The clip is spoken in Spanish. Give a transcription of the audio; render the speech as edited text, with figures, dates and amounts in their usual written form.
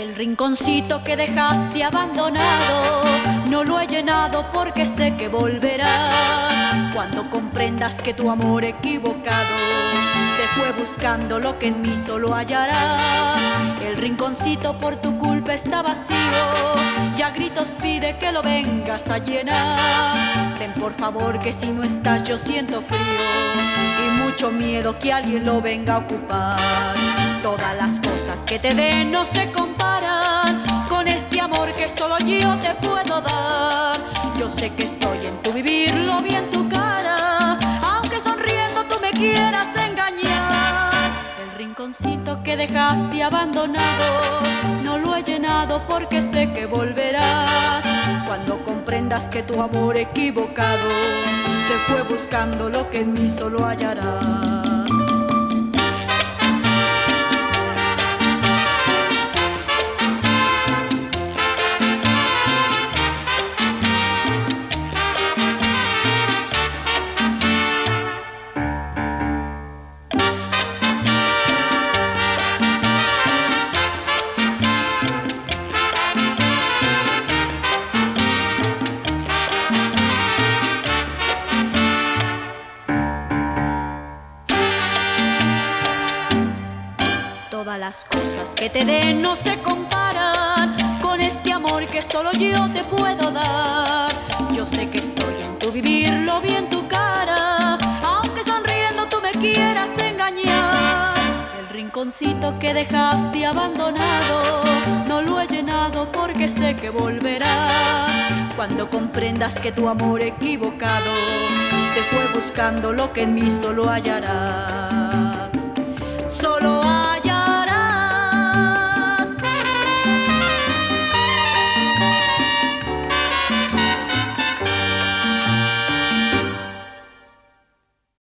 El rinconcito que dejaste abandonado no lo he llenado porque sé que volverás. Cuando comprendas que tu amor equivocado se fue buscando lo que en mí solo hallarás. El rinconcito por tu culpa está vacío y a gritos pide que lo vengas a llenar. Ven por favor que si no estás yo siento frío y mucho miedo que alguien lo venga a ocupar. Todas las cosas que te den no se comparan con este amor que solo yo te puedo dar. Yo sé que estoy en tu vivir, lo vi en tu cara, aunque sonriendo tú me quieras engañar. El rinconcito que dejaste abandonado no lo he llenado porque sé que volverás. Cuando comprendas que tu amor equivocado se fue buscando lo que en mí solo hallarás. Todas las cosas que te den no se comparan con este amor que solo yo te puedo dar. Yo sé que estoy en tu vivir, lo vi en tu cara, aunque sonriendo tú me quieras engañar. El rinconcito que dejaste abandonado no lo he llenado porque sé que volverás. Cuando comprendas que tu amor equivocado se fue buscando lo que en mí solo hallarás. Solo